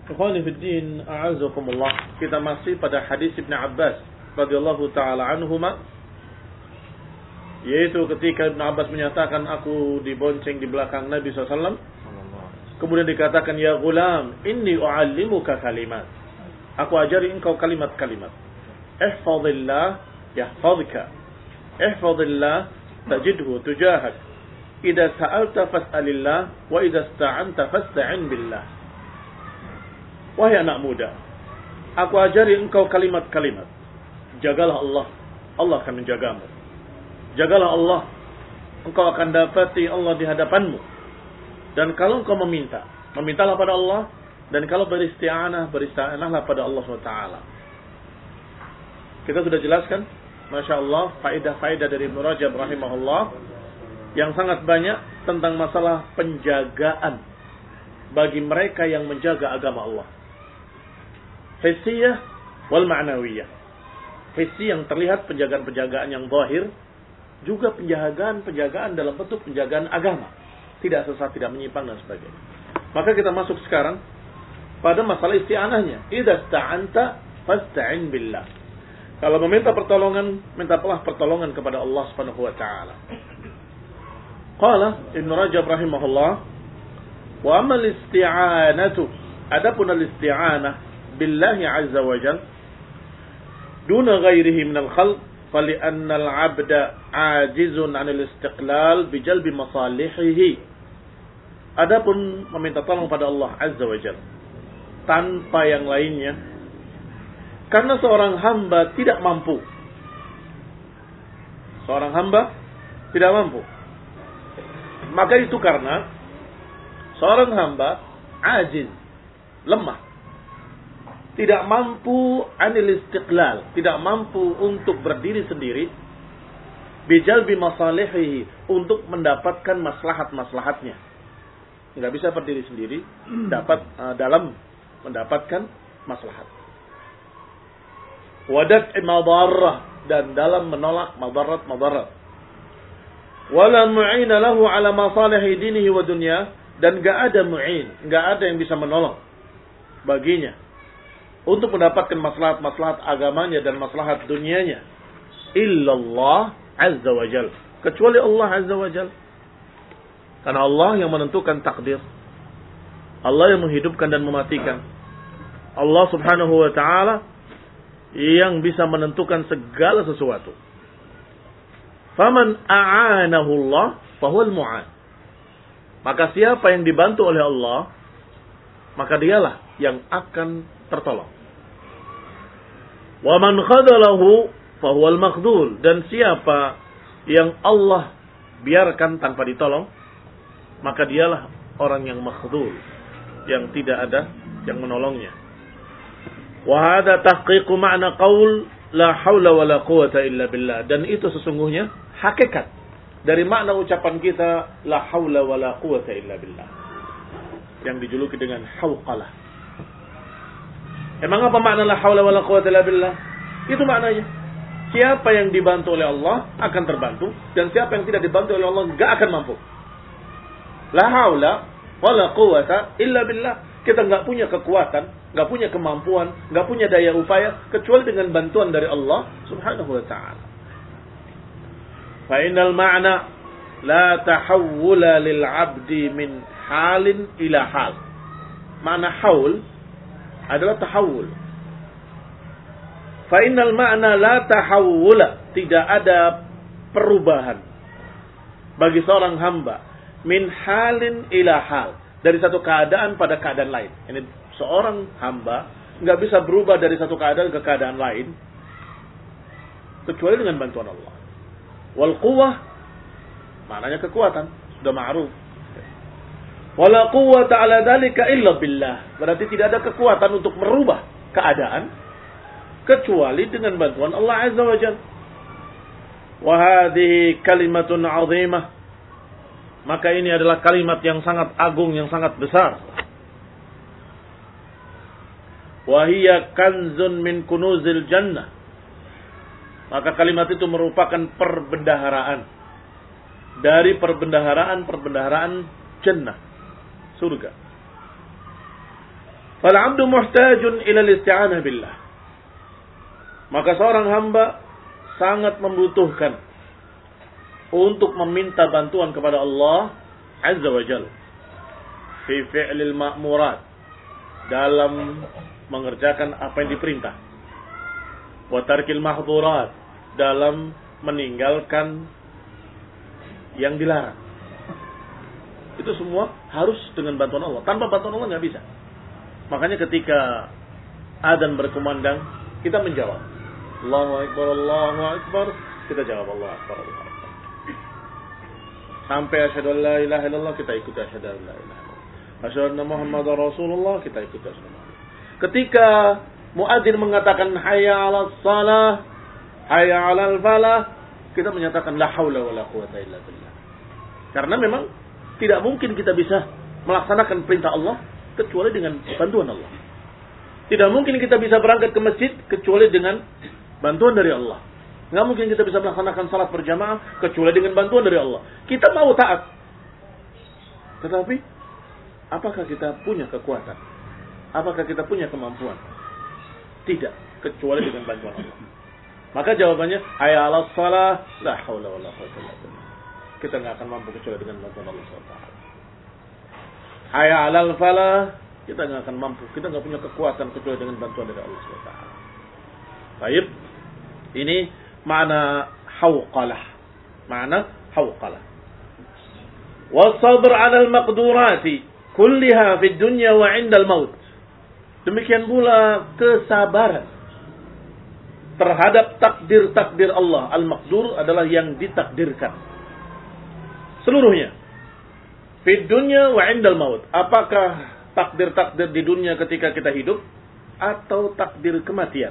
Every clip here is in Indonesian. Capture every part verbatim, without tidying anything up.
Ikhwani fid din, a'azakumullah. Kita masih pada hadis Ibn Abbas radhiyallahu taala anhuma, yaitu ketika Ibn Abbas menyatakan, aku dibonceng di belakang Nabi sallallahu alaihi wasallam. Kemudian dikatakan, ya gulam, inni u'allimuka kalimat. Aku ajari engkau kalimat-kalimat. Ihfazillah yahfazka. Ihfazillah tajidhu tujahak. Idza sa'alta fas'alillah wa idza ista'anta fasta'in billah. Wahai anak muda, aku ajari engkau kalimat-kalimat. Jagalah Allah, Allah akan menjagamu. Jagalah Allah, engkau akan dapati Allah di hadapanmu. Dan kalau engkau meminta, memintalah pada Allah. Dan kalau beristi'anah, beristi'anahlah pada Allah subhanahu wa taala. Kita sudah jelaskan, Masya Allah, faedah-faedah dari Ibnu Rajab rahimahullah yang sangat banyak tentang masalah penjagaan bagi mereka yang menjaga agama Allah. Hissiyah wal ma'nawiyah. Hissi yang terlihat, penjagaan-penjagaan yang zahir, juga penjagaan-penjagaan dalam bentuk penjagaan agama. Tidak sesat, tidak menyimpang dan sebagainya. Maka kita masuk sekarang pada masalah isti'anahnya. Idza sta'anta fasta'in billah. Kalau meminta pertolongan, mintalah pertolongan kepada Allah Subhanahu wa taala. Qala Ibnu Rajab rahimahullah, wa amma al-isti'anatu, adapun al-isti'anah billahi azza wa jalla duna ghairihi min al-khalq, fali'anna al-'abda 'ajizun 'an al-istiqlal bijalbi masalihihi. Adapun meminta tolong pada Allah azza wa jalla tanpa yang lainnya, karena seorang hamba tidak mampu. Seorang hamba tidak mampu. Maka itu karena seorang hamba ajiz, lemah, tidak mampu anil istiqlal, tidak mampu untuk berdiri sendiri, bijalbi masalihihi, untuk mendapatkan maslahat-maslahatnya. Enggak bisa berdiri sendiri dapat uh, dalam mendapatkan maslahat. Wadat madarrah, dan dalam menolak madarat-madarat. Wala mu'ina lahu ala masalihi dinihi wa dunya, dan enggak ada mu'in, enggak ada yang bisa menolong baginya untuk mendapatkan maslahat-maslahat agamanya dan maslahat dunianya, illallah azza wa jal, kecuali Allah azza wa jal. Karena Allah yang menentukan takdir, Allah yang menghidupkan dan mematikan, Allah subhanahu wa ta'ala yang bisa menentukan segala sesuatu. Faman a'anahu Allah fahuwal mu'an. Maka siapa yang dibantu oleh Allah, maka dialah yang akan tertolong. Wa man khadalahu fahuwal makhdul. Dan siapa yang Allah biarkan tanpa ditolong, maka dialah orang yang makhdul, yang tidak ada yang menolongnya. Wa hadha tahqiqu ma'na qaul la haula wa la quwata illa billah. Dan itu sesungguhnya hakikat dari makna ucapan kita la haula wa la quwata illa billah, yang dijuluki dengan hauqalah. Emang apa makna la haula wa la quwata illa billah? Itu maknanya, siapa yang dibantu oleh Allah akan terbantu, dan siapa yang tidak dibantu oleh Allah enggak akan mampu. La haula wa la quwata illa billah. Kita enggak punya kekuatan, enggak punya kemampuan, enggak punya daya upaya kecuali dengan bantuan dari Allah Subhanahu wa taala. Fa innal ma'na la tahawwula lil 'abdi min halin ila hal. Makna haul adalah tahawul. Fa innal ma'na la tahawwula, tidak ada perubahan bagi seorang hamba min halin ila hal, dari satu keadaan pada keadaan lain. Ini seorang hamba enggak bisa berubah dari satu keadaan ke keadaan lain kecuali dengan bantuan Allah. Wal quwwah maknanya kekuatan, sudah ma'ruf. Wala quwwata ala dzalika illa billah, berarti tidak ada kekuatan untuk merubah keadaan kecuali dengan bantuan Allah azza wa jalla. Wa hadhihi kalimatun 'azimah, maka ini adalah kalimat yang sangat agung, yang sangat besar. Wa hiya kanzun min kunuzil jannah, maka kalimat itu merupakan perbendaharaan dari perbendaharaan-perbendaharaan jannah, surga. Fal 'abdu muhtajun ila al-isti'anah billah. Maka seorang hamba sangat membutuhkan untuk meminta bantuan kepada Allah Azza wa Jalla fi fi'lil ma'murat, dalam mengerjakan apa yang diperintah, wa tarkil mahdhurat, dalam meninggalkan yang dilarang. Itu semua harus dengan bantuan Allah. Tanpa bantuan Allah nggak bisa. Makanya ketika adzan berkumandang, kita menjawab Allahu Akbar, Allahu Akbar, kita jawab Allahu Akbar, Allahu Akbar. Sampai asyhadu an la ilaha illallah, kita ikuti asyhadu an la ilaha illallah. Asyhadu anna Muhammadar Rasulullah, kita ikuti asyhadu. Ketika muadzin mengatakan hayya 'alas shalah, hayya 'alal falah, kita menyatakan la haula wala quwata illa billah. Karena memang tidak mungkin kita bisa melaksanakan perintah Allah kecuali dengan bantuan Allah. Tidak mungkin kita bisa berangkat ke masjid kecuali dengan bantuan dari Allah. Nggak mungkin kita bisa melaksanakan salat berjamaah kecuali dengan bantuan dari Allah. Kita mau taat, tetapi apakah kita punya kekuatan? Apakah kita punya kemampuan? Tidak, kecuali dengan bantuan Allah. Maka jawabannya hayya 'alas shalah, la haula wala quwwata illa billah. Kita nggak akan mampu kecuali dengan bantuan Allah subhanahu wa taala. Hayya 'alal falah, kita nggak akan mampu. Kita nggak punya kekuatan kecuali dengan bantuan dari Allah subhanahu wa taala. Baik, ini makna hawqalah. Makna hawqalah. Wasabr 'alal maqdurati kulliha fid dunya wa 'indal maut. Demikian pula kesabaran terhadap takdir-takdir Allah. Al-maqdur adalah yang ditakdirkan seluruhnya. Fid dunya wa 'indal maut. Apakah takdir-takdir di dunia ketika kita hidup atau takdir kematian?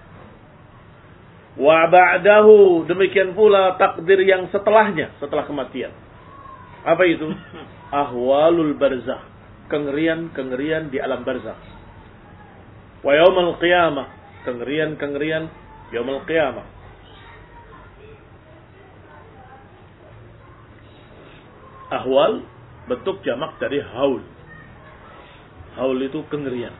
Wa ba'dahu, demikian pula takdir yang setelahnya, setelah kematian. Apa itu? Ahwalul barzakh, kengerian-kengerian di alam barzakh. Wa yaumul qiyamah, kengerian-kengerian yaumul qiyamah. Ahwal bentuk jamak dari haul. Haul itu kengerian.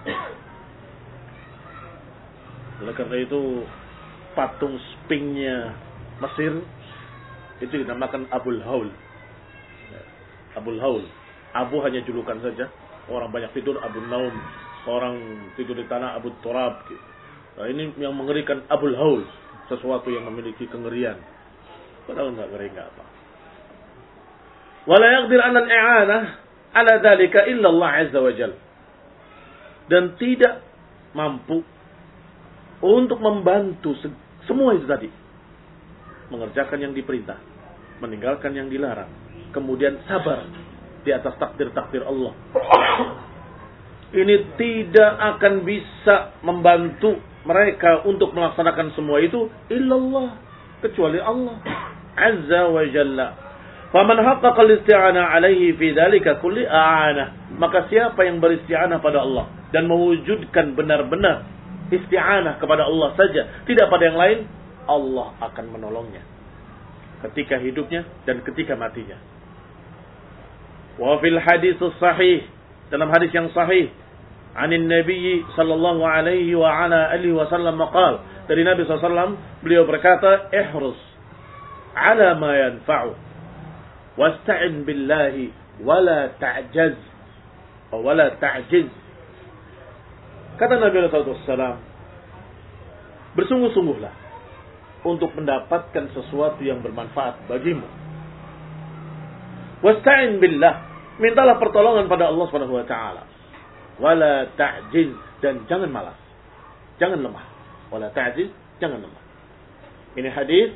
Oleh karena itu patung spingnya Mesir itu dinamakan Abul Haul. Abul Haul. Abu hanya julukan saja. Orang banyak tidur Abu Naum. Orang tidur di tanah Abu Turab. Nah, ini yang mengerikan Abul Haul. Sesuatu yang memiliki kengerian. Padahal enggak ngeri enggak apa. Wala yaqdir 'ala al-i'anah 'ala dzalika illa Allah 'azza wa jalla. Dan tidak mampu untuk membantu semua itu tadi. Mengerjakan yang diperintah, meninggalkan yang dilarang, kemudian sabar di atas takdir-takdir Allah. Ini tidak akan bisa membantu mereka untuk melaksanakan semua itu illallah, kecuali Allah Azza wa Jalla. Faman haqqaqa al-isti'anah 'alaihi fi dzalika kulli a'anah. Maka siapa yang beristi'anah pada Allah dan mewujudkan benar-benar isti'anah kepada Allah saja, tidak pada yang lain, Allah akan menolongnya ketika hidupnya dan ketika matinya. Wa fil hadits sahih, dalam hadis yang sahih, anin Nabi sallallahu alaihi wa ala alihi wasallam maqal, dari Nabi sallallahu alaihi wasallam beliau berkata, ihrus ala ma yanfa'u wasta'in billahi wala ta'jaz wala ta'jiz. Kata Nabi sallallahu alaihi wasallam, bersungguh-sungguhlah untuk mendapatkan sesuatu yang bermanfaat bagimu. Wasta'in billah, mintalah pertolongan pada Allah Subhanahu wa taala. Wala ta'jiz, dan jangan malas. Jangan lemah. Wala ta'jiz, jangan lemah. Ini hadis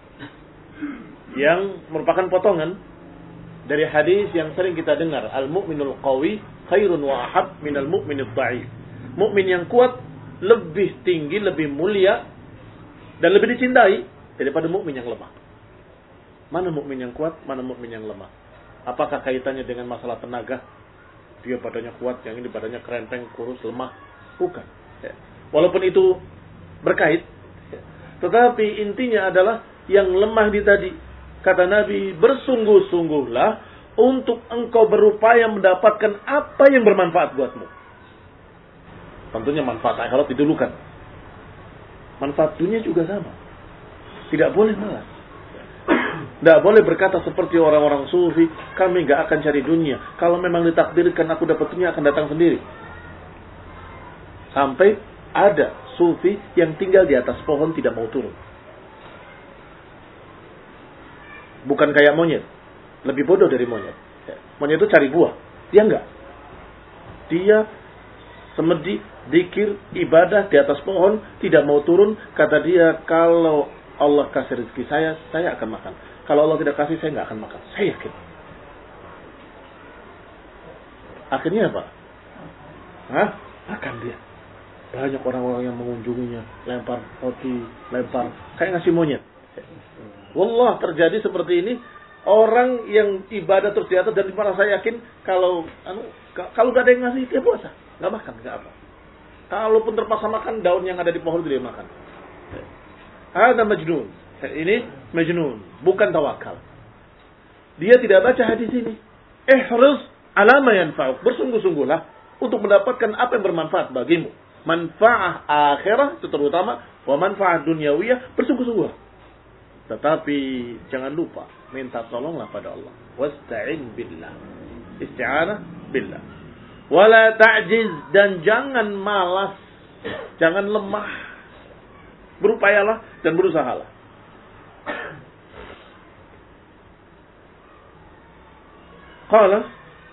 yang merupakan potongan dari hadis yang sering kita dengar, al-mu'minul qawi khairun wa ahab minal mu'minid dha'if. Mukmin yang kuat lebih tinggi, lebih mulia dan lebih dicintai daripada mukmin yang lemah. Mana mukmin yang kuat, mana mukmin yang lemah? Apakah kaitannya dengan masalah tenaga? Dia badannya kuat, yang ini badannya kerempeng, kurus, lemah? Bukan. Walaupun itu berkait, tetapi intinya adalah yang lemah di tadi. Kata Nabi, bersungguh-sungguhlah untuk engkau berupaya mendapatkan apa yang bermanfaat buatmu. Tentunya manfaat akhirat didulukan. Manfaat dunia juga sama. Tidak boleh malas. Tidak boleh berkata seperti orang-orang sufi, kami nggak akan cari dunia. Kalau memang ditakdirkan aku dapat dunia akan datang sendiri. Sampai ada sufi yang tinggal di atas pohon tidak mau turun. Bukan kayak monyet. Lebih bodoh dari monyet. Monyet itu cari buah. Dia enggak. Dia semedi, dikir, ibadah di atas pohon, tidak mau turun. Kata dia, kalau Allah kasih rezeki saya, saya akan makan. Kalau Allah tidak kasih, saya nggak akan makan. Saya yakin. Akhirnya apa? Hah? Makan dia. Banyak orang-orang yang mengunjunginya. Lempar roti, lempar. Kayak ngasih monyet. Wallah, terjadi seperti ini. Orang yang ibadah terus di atas. Dan dimana saya yakin, kalau anu, kalau gak ada yang ngasih, dia puasa. Gak makan, gak apa. Kalaupun terpaksa makan, daun yang ada di pohon itu dia makan. Ada majnun. Ini majnun, bukan tawakal. Dia tidak baca hadis ini. Ihris ala ma yanfa'uk. Bersungguh-sungguhlah untuk mendapatkan apa yang bermanfaat bagimu. Manfaat akhirah itu terutama, wa manfaat dunyawiyah, bersungguh-sungguh. Tetapi jangan lupa minta tolonglah pada Allah. Wasta'in billah. Isti'anah billah. Wala ta'jiz, dan jangan malas, jangan lemah. Berupayalah dan berusahalah. Qala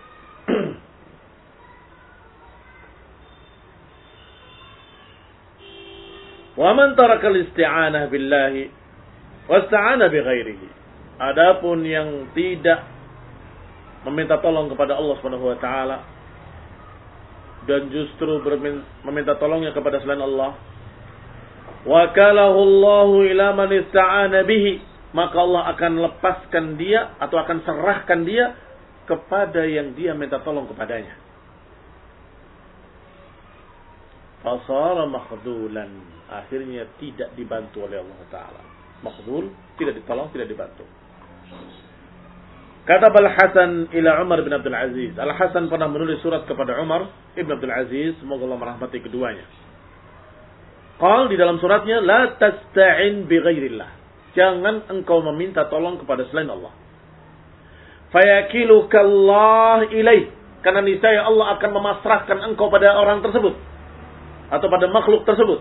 wa man taraka al-isti'anah billahi wasta'ana bighairihi. Adapun yang tidak meminta tolong kepada Allah Subhanahu wa taala dan justru meminta tolongnya kepada selain Allah, wakalahu Allahu ila man ista'ana bihi, maka Allah akan lepaskan dia atau akan serahkan dia kepada yang dia minta tolong kepadanya. Fasara makhdulan, akhirnya tidak dibantu oleh Allah Ta'ala. Makhdul, tidak ditolong, tidak dibantu. Kata Al-Hasan ila Umar bin Abdul Aziz. Al-Hasan pernah menulis surat kepada Umar ibn Abdul Aziz, semoga Allah merahmati keduanya. Qal di dalam suratnya, la tasta'in bi ghairillah. Jangan engkau meminta tolong kepada selain Allah. Fayakilukallah ilaih, karena niscaya Allah akan memasrahkan engkau pada orang tersebut atau pada makhluk tersebut.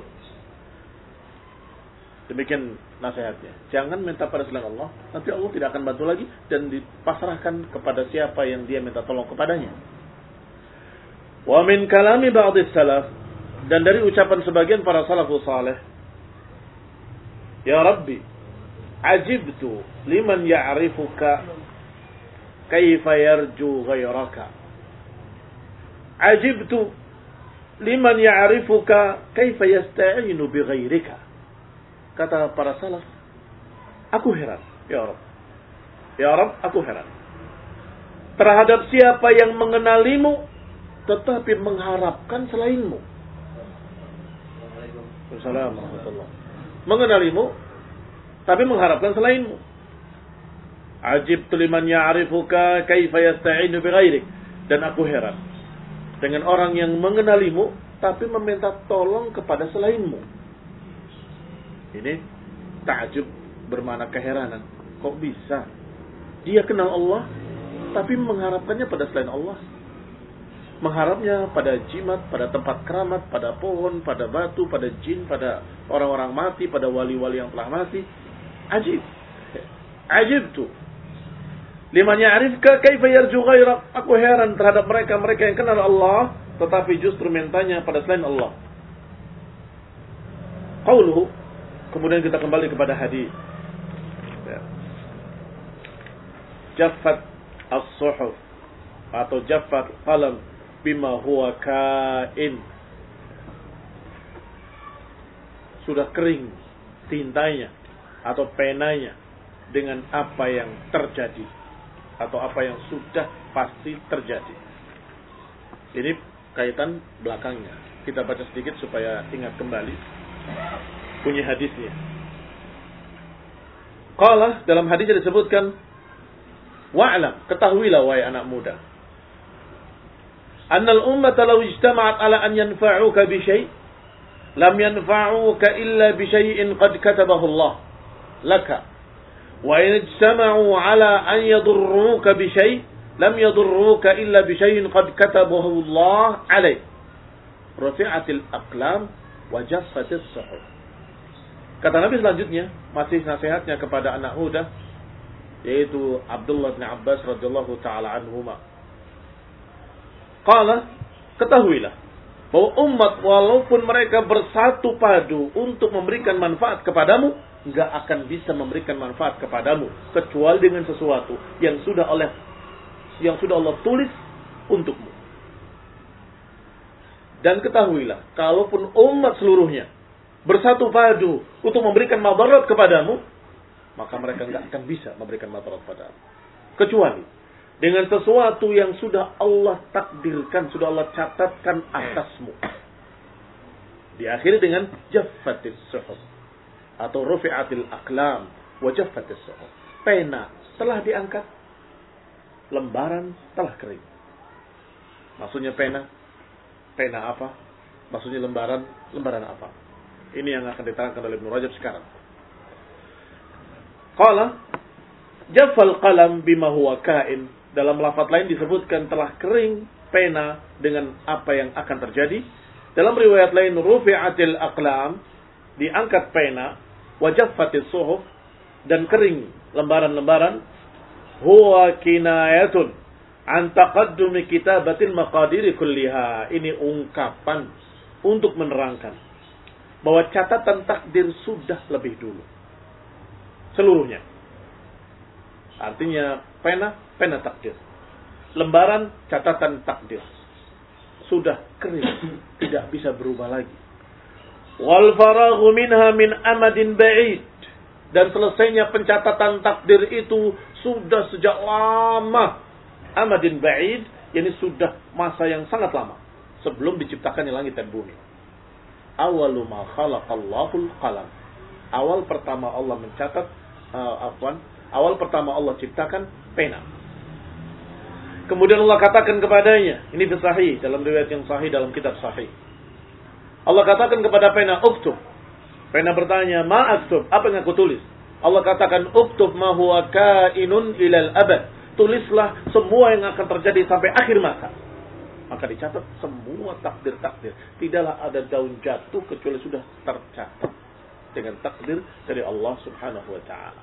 Demikian nasihatnya. Jangan minta pada selain Allah, nanti Allah tidak akan bantu lagi dan dipasrahkan kepada siapa yang dia minta tolong kepadanya. Wa min kalami ba'dis salaf, dan dari ucapan sebagian para salafus saleh, ya Rabbi, ajibtu liman ya'rifuka kaifa yarju ghairaka. Ajibtu liman ya'rifuka kaifa yasta'inu bi ghairika. Kata para salaf, aku heran, ya Rabb. Ya Rabb, aku heran terhadap siapa yang mengenalimu tetapi mengharapkan selainmu. Assalamualaikum warahmatullahi. Mengenalimu tapi mengharapkan selainmu. Ajibtu liman ya'rifuka kaifa yasta'inu bighairik. Dan aku heran dengan orang yang mengenalimu tapi meminta tolong kepada selainmu. Ini ta'jub, bermakna keheranan. Kok bisa? Dia kenal Allah tapi mengharapkannya pada selain Allah. Mengharapnya pada jimat, pada tempat keramat, pada pohon, pada batu, pada jin, pada orang-orang mati, pada wali-wali yang telah mati. Ajib. Ajib tuh. Liman ya'rifka kaifa yarju ghairak. Aku heran terhadap mereka-mereka yang kenal Allah tetapi justru mintanya pada selain Allah. Qauluhu, kemudian kita kembali kepada hadis. Jaffat as-suhuf atau jaffat qalam bima huwa kain. Sudah kering tintanya atau penanya dengan apa yang terjadi atau apa yang sudah pasti terjadi. Ini kaitan belakangnya. Kita baca sedikit supaya ingat kembali bunyi hadisnya. Qala, dalam hadisnya disebutkan, wa'lam, ketahuilah wahai anak muda, Annal ummata law ijtama'at ala an yanfa'uka bi syai' lam yanfa'uka illa bi syai'in qad katabahu Allah laka. Wa in ijtama'u ala an yadurruka bi syai' lam yadurruka illa bi syai'in qad katabahu Allah 'alaik. Rufi'atil aqlam wa jaffatis suhuf. Kata Nabi selanjutnya, masih nasihatnya kepada anak muda, yaitu Abdullah bin Abbas radhiyallahu taala anhuma. Qala, ketahuilah bahwa umat walaupun mereka bersatu padu untuk memberikan manfaat kepadamu, enggak akan bisa memberikan manfaat kepadamu kecuali dengan sesuatu yang sudah oleh yang sudah Allah tulis untukmu. Dan ketahuilah, kalaupun umat seluruhnya bersatu padu untuk memberikan madarat kepadamu, maka mereka enggak akan bisa memberikan madarat kepadamu kecuali dengan sesuatu yang sudah Allah takdirkan, sudah Allah catatkan atasmu. Diakhiri dengan jaffatis suhuf atau rufi'atil aqlam wa jaffatis suhuf. Pena telah diangkat, lembaran telah kering. Maksudnya pena, pena apa? Maksudnya lembaran, lembaran apa? Ini yang akan diterangkan oleh Ibnu Rajab sekarang. Qala jaffal qalam bima huwa kain. Dalam lafaz lain disebutkan telah kering pena dengan apa yang akan terjadi. Dalam riwayat lain rufi'atil aqlam, diangkat pena, wa jaffatis suhuf, dan kering lembaran-lembaran. Huwa kinayatun an taqaddumi kitabatil maqadiri kulliha. Ini ungkapan untuk menerangkan bahwa catatan takdir sudah lebih dulu seluruhnya. Artinya pena, pena takdir. Lembaran catatan takdir sudah kering, tidak bisa berubah lagi. Wal faraghu minha min amadin ba'id. Dan selesainya pencatatan takdir itu sudah sejak lama. Amadin ba'id, ini sudah masa yang sangat lama sebelum diciptakannya langit dan bumi. Awalu ma khalaqallahul qalam. Awal pertama Allah mencatat uh, afwan Awal pertama Allah ciptakan pena. Kemudian Allah katakan kepadanya, ini sahih dalam riwayat yang sahih dalam kitab sahih. Allah katakan kepada pena, uktub. Pena bertanya, ma aktub? Apa yang aku tulis? Allah katakan, uktub ma huwa kainun ilal abad. Tulislah semua yang akan terjadi sampai akhir masa. Maka dicatat semua takdir-takdir. Tidaklah ada daun jatuh kecuali sudah tercatat dengan takdir dari Allah Subhanahu wa taala.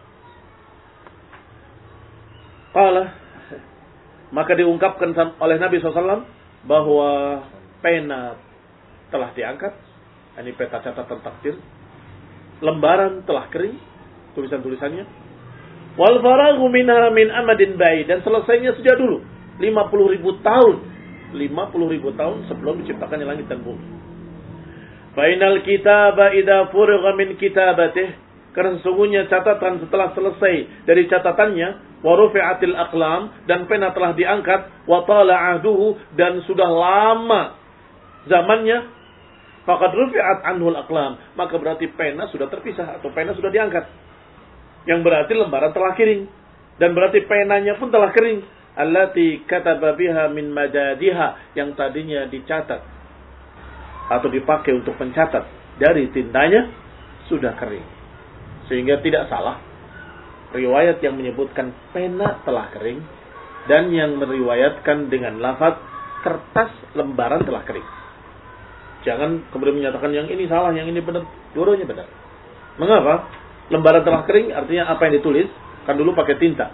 Qala, maka diungkapkan oleh Nabi shallallahu alaihi wasallam bahwa pena telah diangkat, ini peta catatan takdir, lembaran telah kering, tulisan-tulisannya, wal faraghu minha min amadin ba'id, dan selesainya sejak dulu, lima puluh ribu tahun, lima puluh ribu tahun sebelum diciptakannya langit dan bumi. Bainal kitaba idza furigha min kitabatih, karena sesungguhnya catatan setelah selesai dari catatannya, wa rufi'atil aqlam, dan pena telah diangkat, wa tala ahduhu, dan sudah lama zamannya, faqad rufi'at anhul aqlam, maka berarti pena sudah terpisah atau pena sudah diangkat. Yang berarti lembaran telah kering, dan berarti penanya pun telah kering. Allati kataba biha min madadiha, yang tadinya dicatat atau dipakai untuk pencatat dari tintanya sudah kering. Sehingga tidak salah riwayat yang menyebutkan pena telah kering dan yang meriwayatkan dengan lafaz kertas lembaran telah kering. Jangan kemudian menyatakan yang ini salah, yang ini benar. Dua-duanya benar. Mengapa? Lembaran telah kering artinya apa yang ditulis kan dulu pakai tinta.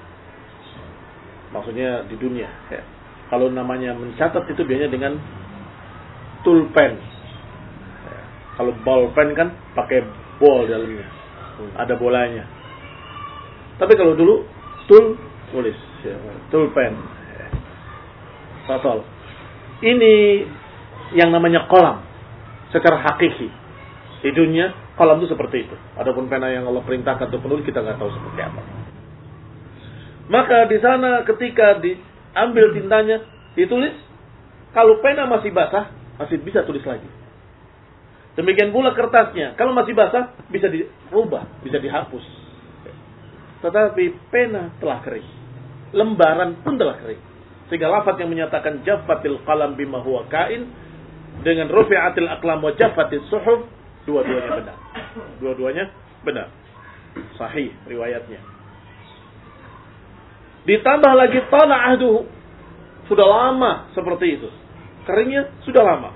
Maksudnya di dunia. Ya. Kalau namanya mencatat itu biasanya dengan pulpen. Ya. Kalau bolpen kan pakai bol dalamnya. Ada bolanya. Tapi kalau dulu tul tulis, ya, tulpen, fasal. Ini yang namanya kolam secara hakiki. Di dunia kolam itu seperti itu. Adapun pena yang Allah perintahkan untuk penulis kita nggak tahu seperti apa. Maka di sana ketika diambil tintanya ditulis, kalau pena masih basah masih bisa tulis lagi. Demikian pula kertasnya, kalau masih basah bisa dirubah, bisa dihapus. Tetapi pena telah kering, lembaran pun telah kering. Sehingga lafaz yang menyatakan jaffatil qalam bima huwa kain dengan rufi'atil aqlam wa jaffatis suhuf, dua-duanya benar. Dua-duanya benar. Sahih riwayatnya. Ditambah lagi tala ahduhu. Sudah lama seperti itu. Keringnya sudah lama.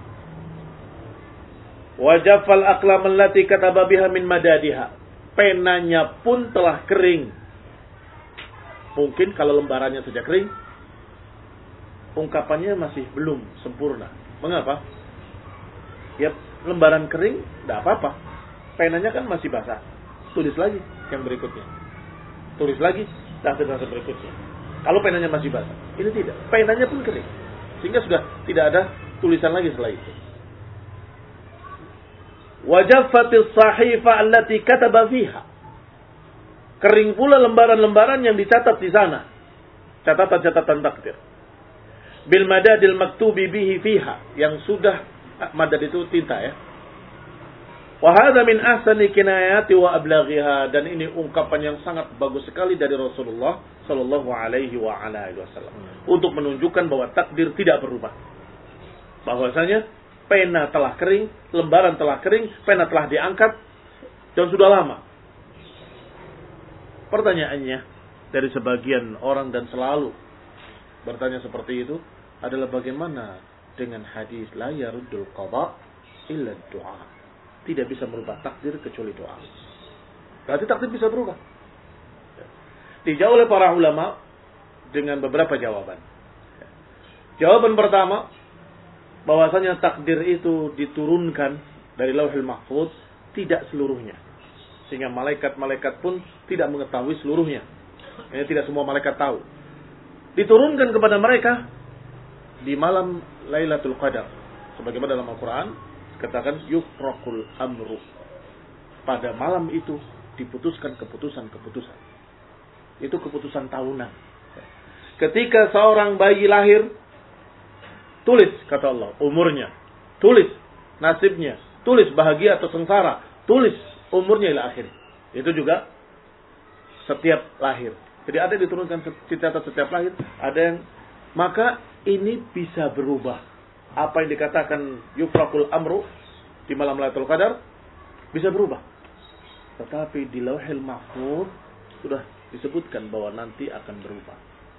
Wa jaffal aqlam allati kataba biha min madadiha. Penanya pun telah kering. Mungkin kalau lembarannya sudah kering, ungkapannya masih belum sempurna. Mengapa? Ya, lembaran kering, tidak apa-apa. Penanya kan masih basah. Tulis lagi yang berikutnya. Tulis lagi, tahta-tahta berikutnya. Kalau penanya masih basah. Ini tidak. Penanya pun kering. Sehingga sudah tidak ada tulisan lagi setelah itu. Wajaffatis sahifa allati kataba fiha. Kering pula lembaran-lembaran yang dicatat di sana. Catatan-catatan takdir. Bil madadil maktubi bihi fiha. Yang sudah, madad itu tinta ya. Wa hadha min ahsani kinayati wa ablaghiha. Dan ini ungkapan yang sangat bagus sekali dari Rasulullah sallallahu alaihi wa ala alihi wasallam. Untuk menunjukkan bahwa takdir tidak berubah. Bahwasanya pena telah kering, lembaran telah kering, pena telah diangkat, dan sudah lama. Pertanyaannya, dari sebagian orang dan selalu bertanya seperti itu, adalah bagaimana dengan hadis la yaruddul qada illa du'a. Tidak bisa merubah takdir kecuali doa. Berarti takdir bisa berubah. Dijawab oleh para ulama dengan beberapa jawaban. Jawaban pertama, bahwasanya takdir itu diturunkan dari Lauhul Mahfuz tidak seluruhnya. Sehingga malaikat-malaikat pun tidak mengetahui seluruhnya. Ini tidak semua malaikat tahu. Diturunkan kepada mereka di malam Lailatul Qadar. Sebagaimana dalam Al-Quran katakan yufraqul amru. Pada malam itu diputuskan keputusan-keputusan. Itu keputusan tahunan. Ketika seorang bayi lahir, tulis, kata Allah, umurnya. Tulis nasibnya. Tulis bahagia atau sengsara. Tulis umurnya ila akhir. Itu juga setiap lahir. Jadi ada yang diturunkan dicatat setiap lahir. Ada yang, maka ini bisa berubah. Apa yang dikatakan yufraqul amru di malam Lailatul Qadar bisa berubah. Tetapi di Lauhul Mahfuz sudah disebutkan bahwa nanti akan berubah.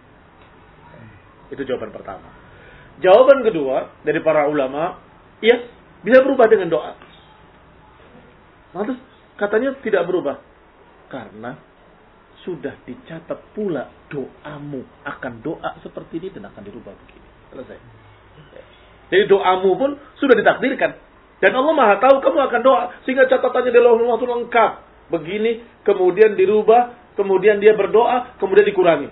Itu jawaban pertama. Jawaban kedua dari para ulama, ya bisa berubah dengan doa. Lantas katanya tidak berubah karena sudah dicatat pula doamu akan doa seperti ini dan akan dirubah begini. Selesai. Jadi doamu pun sudah ditakdirkan dan Allah Maha tahu kamu akan doa sehingga catatannya di Lauhul Mahfuz lengkap. Begini kemudian dirubah, kemudian dia berdoa, kemudian dikurangi.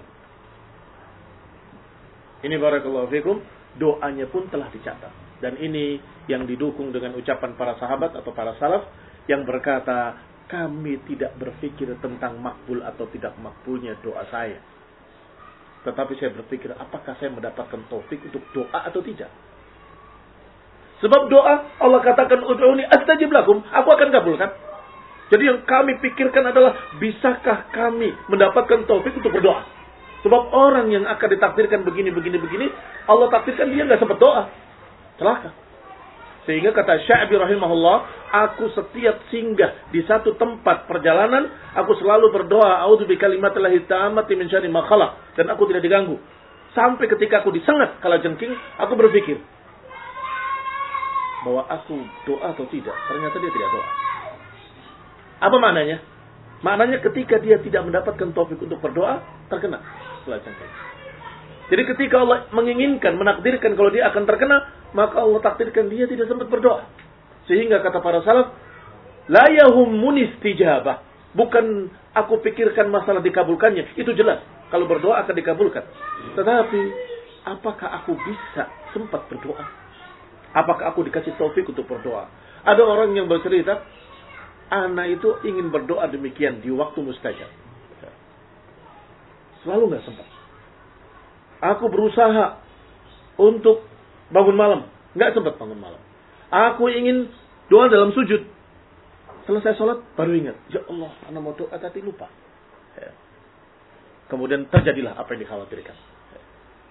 Ini barakallahu fikum. Doanya pun telah dicatat. Dan ini yang didukung dengan ucapan para sahabat atau para salaf yang berkata, kami tidak berpikir tentang makbul atau tidak makbulnya doa saya. Tetapi saya berpikir, apakah saya mendapatkan taufik untuk doa atau tidak? Sebab doa, Allah katakan, ud'uni astajib lakum, aku akan kabulkan. Jadi yang kami pikirkan adalah, bisakah kami mendapatkan taufik untuk berdoa? Sebab orang yang akan ditakdirkan begini, begini, begini, Allah takdirkan dia nggak sempat doa. Celaka. Sehingga kata Sya'bi rahimahullah, aku setiap singgah di satu tempat perjalanan, aku selalu berdoa, a'udzu bikalimatillahi tammati min syarri ma khalaq, dan aku tidak diganggu. Sampai ketika aku disengat kala jengking, aku berpikir bahwa aku doa atau tidak. Ternyata dia tidak doa. Apa maknanya? Maknanya ketika dia tidak mendapatkan taufik untuk berdoa, terkena setelah jengking. Jadi ketika Allah menginginkan, menakdirkan kalau dia akan terkena, maka Allah takdirkan dia tidak sempat berdoa. Sehingga kata para salaf, la yahummun istijabah. Bukan aku pikirkan masalah dikabulkannya, itu jelas. Kalau berdoa akan dikabulkan. Tetapi, apakah aku bisa sempat berdoa? Apakah aku dikasih taufik untuk berdoa? Ada orang yang bercerita, anak itu ingin berdoa demikian di waktu mustajab. Selalu nggak sempat. Aku berusaha untuk bangun malam, nggak sempat bangun malam. Aku ingin doa dalam sujud. Selesai sholat baru ingat, ya Allah, anak mau doa tapi lupa. Kemudian terjadilah apa yang dikhawatirkan.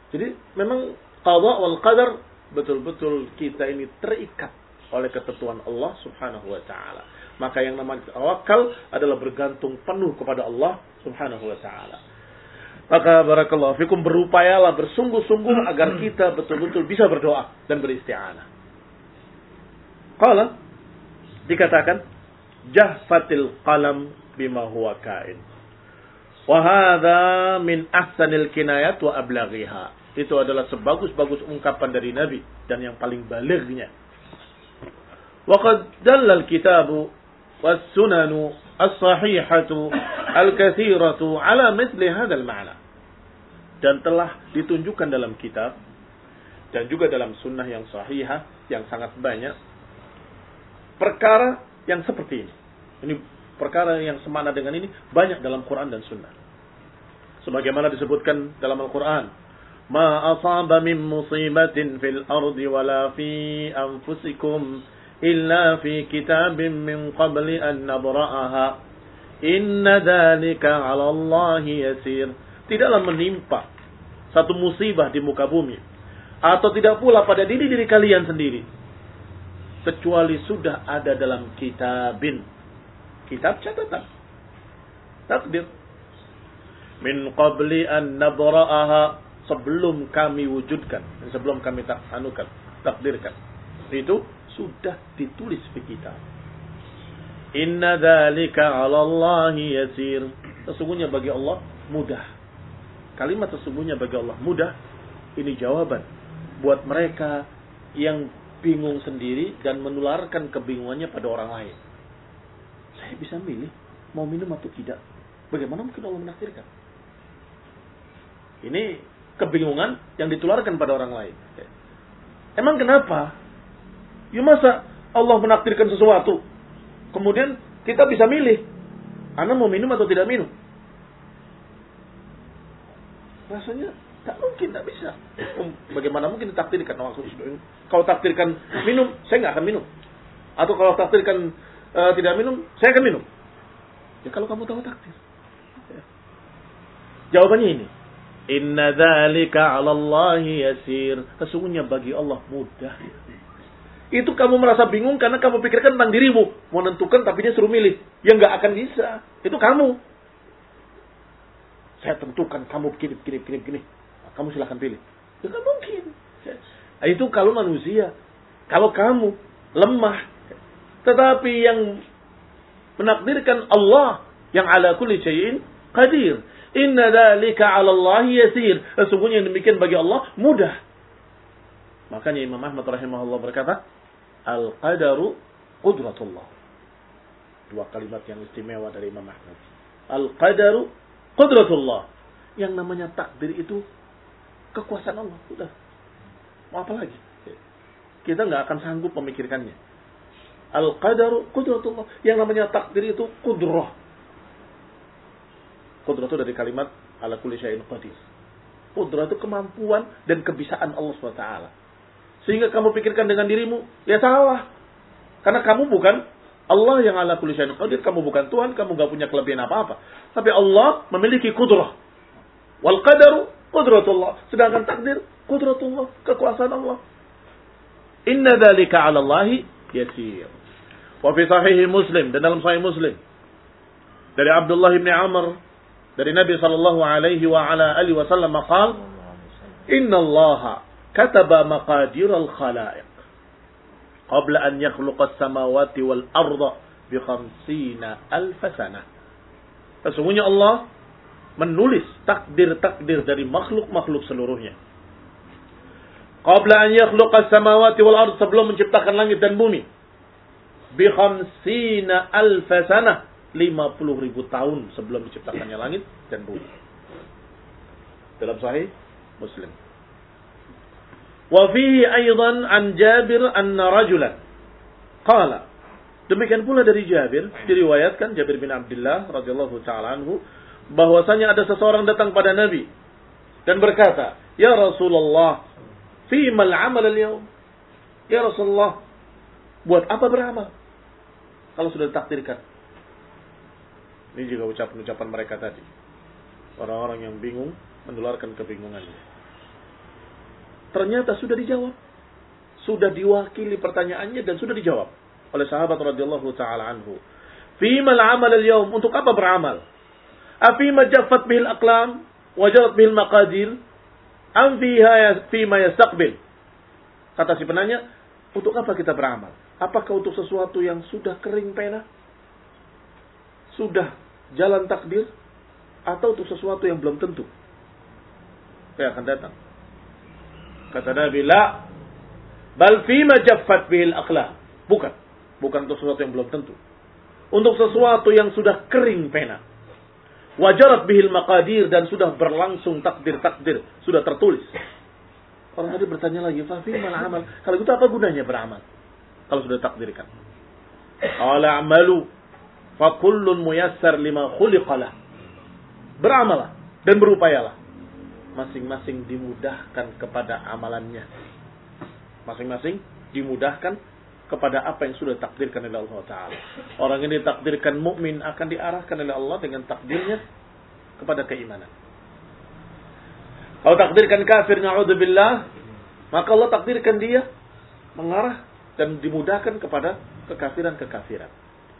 Jadi memang qada wal qadar betul-betul kita ini terikat oleh ketentuan Allah Subhanahu wa taala. Maka yang namanya tawakal adalah bergantung penuh kepada Allah Subhanahu wa taala. Maka barakallahu fikum, berupayalah bersungguh-sungguh agar kita betul-betul bisa berdoa dan beristi'anah. Qala, dikatakan jahfatil qalam bima huwa kain. Wa hadza min ahsanil kinayat wa ablaghiha. Itu adalah sebagus-bagus ungkapan dari Nabi dan yang paling balighnya. Wa qad dalla al-kitabu was sunanu as-sahihatu al-katsiratu ala mithli hadzal ma'na. Dan telah ditunjukkan dalam kitab dan juga dalam sunnah yang sahihah yang sangat banyak perkara yang seperti ini. Ini perkara yang semana dengan ini banyak dalam Quran dan sunnah. Sebagaimana disebutkan dalam Al-Quran, ma asaba min musibatin fil ardi wala fi anfusikum illa fi kitabin min qabli an nabra'aha inna dzalika 'ala Allahi yasir. Tidaklah menimpa satu musibah di muka bumi atau tidak pula pada diri-diri kalian sendiri kecuali sudah ada dalam kitabin, kitab catatan, takdir, min qabli an nabra'aha, sebelum kami wujudkan, sebelum kami tak anukan, takdirkan. Itu sudah ditulis di kitab. Inna dzalika 'ala Allahi yasir. Sesungguhnya bagi Allah mudah. Kalimat sesungguhnya bagi Allah mudah, ini jawaban buat mereka yang bingung sendiri dan menularkan kebingungannya pada orang lain. Saya bisa milih mau minum atau tidak. Bagaimana mungkin Allah menakdirkan? Ini kebingungan yang ditularkan pada orang lain. Emang kenapa? Ya masa Allah menakdirkan sesuatu, kemudian kita bisa milih, Anda mau minum atau tidak minum? Rasanya tak mungkin, tak bisa. Bagaimana mungkin ditakdirkan? Kalau takdirkan minum, saya nggak akan minum. Atau kalau takdirkan uh, tidak minum, saya akan minum. Ya kalau kamu tahu takdir. Ya. Jawabannya ini. Inna dzalika 'ala Allahi yasir. Sesungguhnya bagi Allah mudah. Itu kamu merasa bingung karena kamu pikirkan tentang dirimu. Mau menentukan tapi dia suruh milih. Ya nggak akan bisa. Itu kamu. Saya tentukan kamu begini, begini, begini, begini. Kamu silahkan pilih. Ya nggak mungkin. Itu kalau manusia. Kalau kamu lemah. Tetapi yang menakdirkan Allah yang ala kulli syai'in qadir. Inna dzalika 'ala Allahi yasir. Sesungguhnya yang demikian bagi Allah mudah. Makanya Imam Ahmad rahimahullah berkata, al-qadaru qudratullah. Dua kalimat yang istimewa dari Imam Ahmad. Al-qadaru qudratullah. Yang namanya takdir itu kekuasaan Allah. Sudah. Mau apa lagi? Kita nggak akan sanggup memikirkannya. Al-qadaru qudratullah. Yang namanya takdir itu qudrah. Qudrah itu dari kalimat ala kulli syai'in qadir. Qudrah itu kemampuan dan kebisaan Allah subhanahu wa taala. Sehingga kamu pikirkan dengan dirimu, ya salah. Karena kamu bukan Allah yang ala kulli syai'in qadir, kamu bukan Tuhan, kamu enggak punya kelebihan apa-apa. Tapi Allah memiliki qudrah. Wal qadaru qudratullah. Sedangkan takdir qudratullah, kekuasaan Allah. Inna dzalika 'ala Allahi yasir. Wa fi sahih Muslim, dan dalam sahih Muslim dari Abdullah bin Amr dari Nabi sallallahu alaihi wa ala alihi wasallam qala, "Inna Allah kataba maqadir al-khalaiq qabla an yakhluqa as-samawati wal arda bi khamsina alf sanah." Sesungguhnya Allah menulis takdir-takdir dari makhluk-makhluk seluruhnya. Qabla an yakhluqa as-samawati wal arda, sebelum menciptakan langit dan bumi. Bi khamsina alf sanah, lima puluh ribu tahun sebelum diciptakannya langit dan bumi. Dalam sahih Muslim. Wa fihi aidan an Jabir anna rajulan qala. Demikian pula dari Jabir, diriwayatkan Jabir bin Abdullah radhiyallahu taala anhu, bahwasanya ada seseorang datang pada Nabi dan berkata, "Ya Rasulullah, fima al-amal al-yawm?" Ya Rasulullah, buat apa beramal kalau sudah ditakdirkan? Ini juga ucapan-ucapan mereka tadi. Orang-orang yang bingung menularkan kebingungannya. ternyata sudah dijawab. Sudah diwakili pertanyaannya dan sudah dijawab oleh sahabat radhiyallahu taala anhu. Fima al-amal al-yawm, untuk apa beramal? Afima jaffat bihil aqlam wa jarat bihil maqadir? Am fiha fima yastaqbil? Kata si penanya, untuk apa kita beramal? Apakah untuk sesuatu yang sudah kering pena? Sudah jalan takdir? Atau untuk sesuatu yang belum tentu? Yang akan datang. Kata Nabi, la. Bal fima jaffat bihil aqlam. Bukan. Bukan untuk sesuatu yang belum tentu. Untuk sesuatu yang sudah kering pena. Wajarat bihil maqadir, dan sudah berlangsung takdir-takdir. Sudah tertulis. Orang tadi bertanya lagi, fa fima al-amal? Kalau itu apa gunanya beramal? Kalau sudah takdirkan. Qala a'malu fa kullun muyassar lima khuliqalah. Beramalah dan berupayalah. Masing-masing dimudahkan kepada amalannya. Masing-masing dimudahkan kepada apa yang sudah takdirkan oleh Allah Ta'ala. Orang ini takdirkan mukmin akan diarahkan oleh Allah dengan takdirnya kepada keimanan. Kalau takdirkan kafir, na'udzubillah, maka Allah takdirkan dia mengarah dan dimudahkan kepada kekafiran-kekafiran.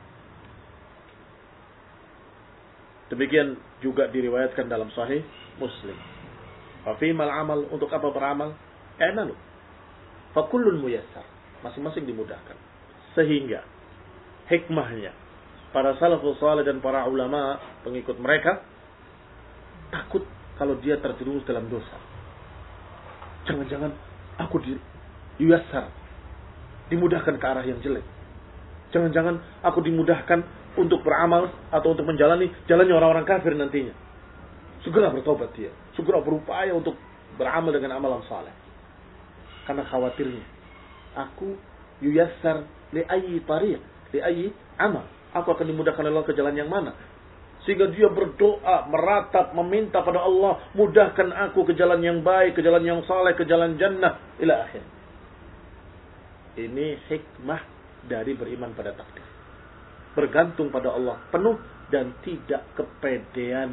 Demikian juga diriwayatkan dalam Sahih Muslim. Fafimal amal, untuk apa beramal? I'malu. Fakullun muyassar. Masing-masing dimudahkan. Sehingga hikmahnya para salafus salih dan para ulama pengikut mereka takut kalau dia terjerumus dalam dosa. Jangan-jangan aku di yuyassar, dimudahkan ke arah yang jelek. Jangan-jangan aku dimudahkan untuk beramal atau untuk menjalani jalannya orang-orang kafir nantinya. Segera bertobat dia. Segera berupaya untuk beramal dengan amalan saleh. Karena khawatirnya, aku yuyassar li ayyi tariq, li ayyi amal. Aku akan dimudahkan oleh Allah ke jalan yang mana? Sehingga dia berdoa, meratap, meminta pada Allah, mudahkan aku ke jalan yang baik, ke jalan yang saleh, ke jalan jannah, ila akhir. Ini hikmah dari beriman pada takdir. Bergantung pada Allah penuh dan tidak kepedean.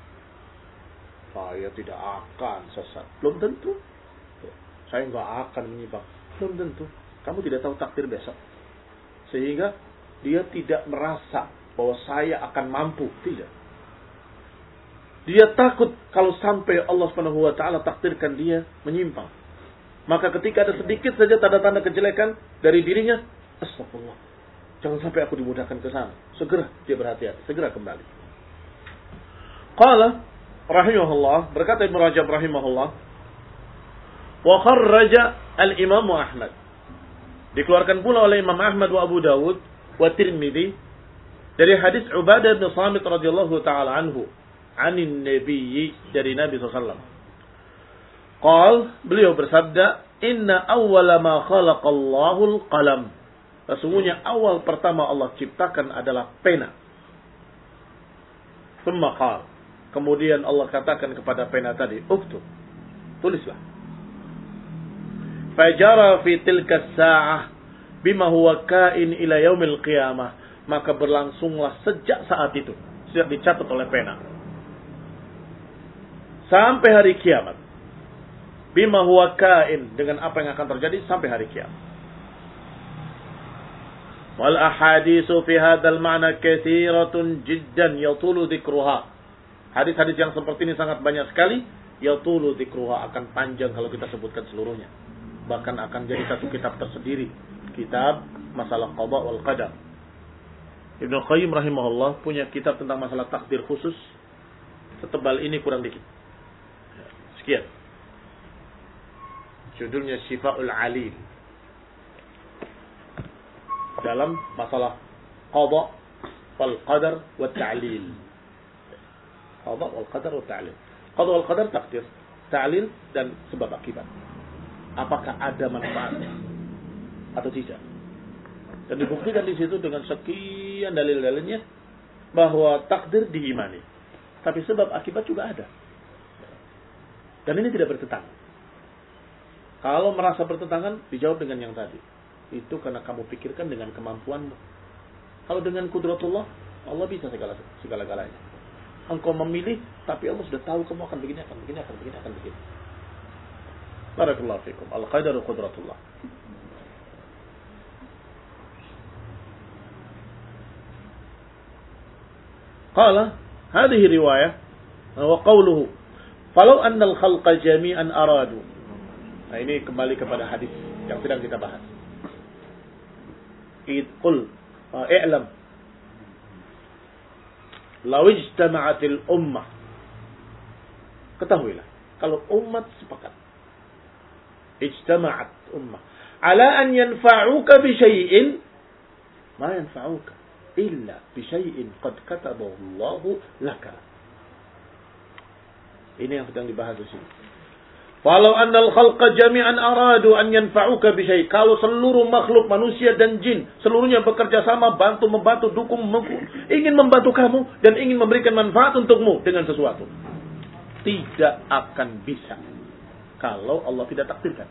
Saya tidak akan sesat. Belum tentu. Saya nggak akan menyimpang. Belum tentu. Kamu tidak tahu takdir besok. Sehingga dia tidak merasa bahwa saya akan mampu. Tidak. Dia takut kalau sampai Allah Subhanahu wa taala takdirkan dia menyimpang. Maka ketika ada sedikit saja tanda-tanda kejelekan dari dirinya, astagfirullah. Jangan sampai aku dimudahkan ke sana. Segera dia berhati-hati, segera kembali. Qala rahimahullah, berkata Ibnu Rajab rahimahullah, wa kharraja al-Imam Ahmad. Dikeluarkan pula oleh Imam Ahmad wa Abu Dawud wa Tirmidzi dari hadis Ubadah bin Samit radhiyallahu taala anhu, anin Nabi, dari Nabi sallallahu alaihi wasallam. Qal, beliau bersabda, inna awwala ma khalaqallahu al-qalam. Sesungguhnya awal pertama Allah ciptakan adalah pena. Tsumma qal, kemudian Allah katakan kepada pena tadi, uktub, tulislah. Fajara fi tilka as-sa'ah bima huwa kain ila yaumil qiyamah, maka berlangsunglah sejak saat itu, sejak dicatat oleh pena sampai hari kiamat. Bima huwa kain, dengan apa yang akan terjadi sampai hari kiamat. Wal ahaditsu fi hadzal ma'na katsiratun jiddan yatulu dzikruha. Hadis-hadis yang seperti ini sangat banyak sekali, yatulu dzikruha, akan panjang kalau kita sebutkan seluruhnya. Bahkan akan jadi satu kitab tersendiri, kitab masalah qada wal qadar. Ibnu Qayyim rahimahullah punya kitab tentang masalah takdir khusus, setebal ini kurang dikit. Sekian. Judulnya Syifa'ul Alil. Dalam masalah qada wal qadar wa ta'lil. Qada wal qadar wa ta'lil. Qada wal qadar takdir, ta'lil dan sebab akibat. Apakah ada manfaat atau tidak? Dan dibuktikan di situ dengan sekian dalil-dalilnya bahwa takdir diimani, tapi sebab akibat juga ada. Dan ini tidak bertentangan. Kalau merasa bertentangan, dijawab dengan yang tadi. Itu karena kamu pikirkan dengan kemampuanmu. Kalau dengan kudratullah, Allah bisa segala segala-galanya. Engkau memilih, tapi Allah sudah tahu kamu akan begini, akan begini, akan begini, akan begini. Barakallahu fikum. Al-qadaru qudratullah. Qala, hadhihi riwayah wa qawluhu, falau anna al-khalqa jami'an aradu. Nah, ini kembali kepada hadis yang sedang kita bahas. Id qul i'lam law ijtama'atil ummah. Ketahuilah, kalau umat sepakat, ijtama'at ummah ala an yanfa'uka bi syai'in ma yanfa'uka illa bi syai'in qad katabahu Allahu laka. Ini yang sedang dibahas di sini. Walau annal khalqa jami'an aradu an yanfa'uka bi syai'. Kalau seluruh makhluk manusia dan jin seluruhnya bekerja sama, bantu membantu, dukung, ingin membantu kamu dan ingin memberikan manfaat untukmu dengan sesuatu, tidak akan bisa kalau Allah tidak takdirkan.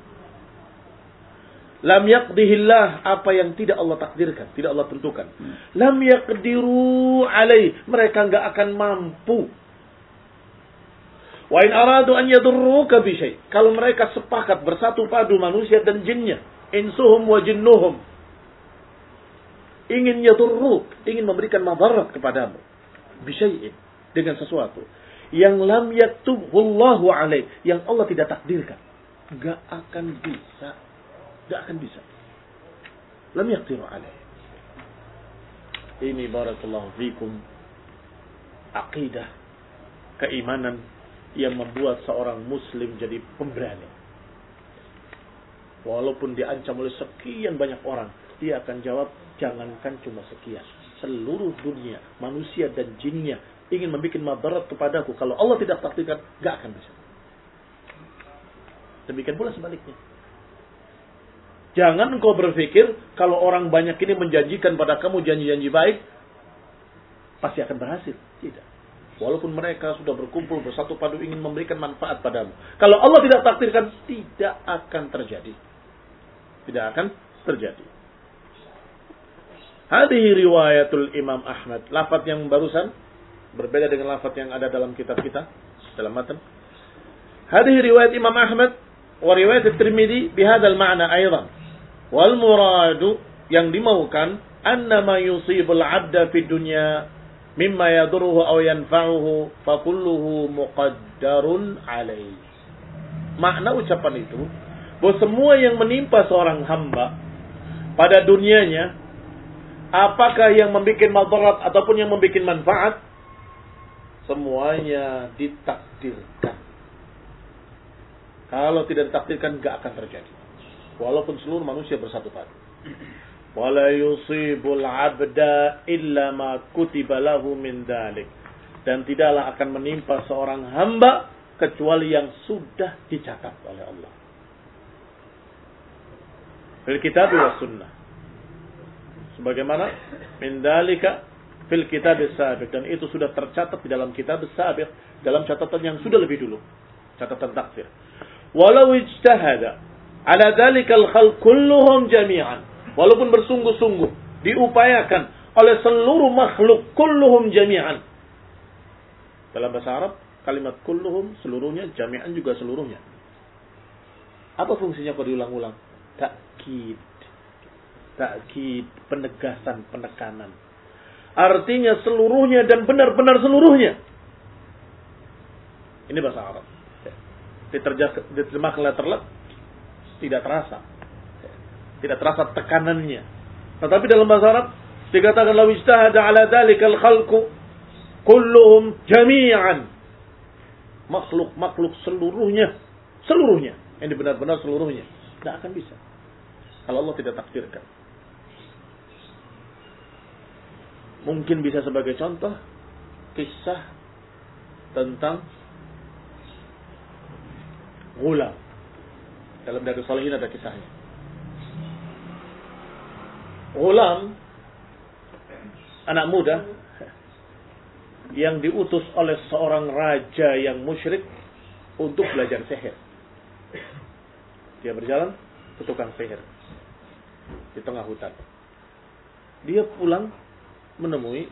Lam yaqdihillah, apa yang tidak Allah takdirkan, tidak Allah tentukan. Lam yaqdiru alaih, mereka enggak akan mampu. Wa in aradu an yadurruka bi syai', kalau mereka sepakat bersatu padu manusia dan jinnya, insuhum wa jinnuhum, ingin yadurruk, ingin memberikan madarat kepadamu, bi syai'in, dengan sesuatu yang lam yaktubullahu alaih, yang Allah tidak takdirkan, enggak akan bisa. Tidak akan bisa. Lam yaqdiru alaih. Ini barakallahu fikum aqidah, keimanan yang membuat seorang muslim jadi pemberani. Walaupun diancam oleh sekian banyak orang, dia akan jawab, jangankan cuma sekian, seluruh dunia, manusia dan jinnya ingin membuat madarat kepadaku, kalau Allah tidak takdirkan, enggak akan bisa. Demikian pula sebaliknya. Jangan engkau berpikir kalau orang banyak ini menjanjikan pada kamu janji-janji baik, pasti akan berhasil. Tidak. Walaupun mereka sudah berkumpul bersatu padu ingin memberikan manfaat padamu, kalau Allah tidak takdirkan, tidak akan terjadi. Tidak akan terjadi. Hadhihi riwayatul Imam Ahmad. Lafaz yang barusan berbeda dengan lafaz yang ada dalam kitab kita, dalam matan. Hadhihi riwayat Imam Ahmad wa riwayat At-Tirmidzi bihadzal ma'na aidan. Wal muradu, yang dimaukan, annama yusibul 'abda fid dunya mimma yadurruhu aw yanfa'uhu fa kulluhu muqaddarun alaih. Makna ucapan itu bahwa semua yang menimpa seorang hamba pada dunianya, apakah yang membuat madarat ataupun yang membuat manfaat, semuanya ditakdirkan. Kalau tidak ditakdirkan, enggak akan terjadi. Walaupun seluruh manusia bersatu padu. Wala yusibul 'abda illa ma kutiba lahu min dzalik. Dan tidaklah akan menimpa seorang hamba kecuali yang sudah dicatat oleh Allah. Fil kitab wa sunnah. Sebagaimana min dzalika fil kitab as-sabiq, dan itu sudah tercatat di dalam kitab as-sabiq, dalam catatan yang sudah lebih dulu, catatan takdir. Walau ijtahada ala dzalikal khalq kulluhum jami'an, walaupun bersungguh-sungguh diupayakan oleh seluruh makhluk, kulluhum jami'an. Dalam bahasa Arab, kalimat kulluhum seluruhnya, jami'an juga seluruhnya. Apa fungsinya kalau diulang-ulang? Takkid. Takkid, penegasan, penekanan. Artinya seluruhnya dan benar-benar seluruhnya. Ini bahasa Arab. Diterjemahkan letterlet, tidak terasa. Tidak terasa tekanannya. Tetapi dalam bahasa Arab dikatakan law ijtahada ala dzalikal khalqu kulluhum jami'an. Makhluk-makhluk seluruhnya, seluruhnya. Ini benar-benar seluruhnya. Tidak akan bisa kalau Allah tidak takdirkan. Mungkin bisa sebagai contoh kisah tentang Ghulam. Dalam Riyadhus Shalihin ada kisahnya. Ghulam, anak muda yang diutus oleh seorang raja yang musyrik untuk belajar sihir. Dia berjalan ke tukang sihir di tengah hutan. Dia pulang menemui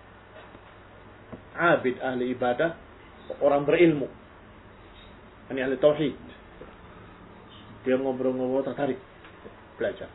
abid, ahli ibadah, orang berilmu, ini ahli tauhid. Dia ngobrol-ngobrol tertarik belajar.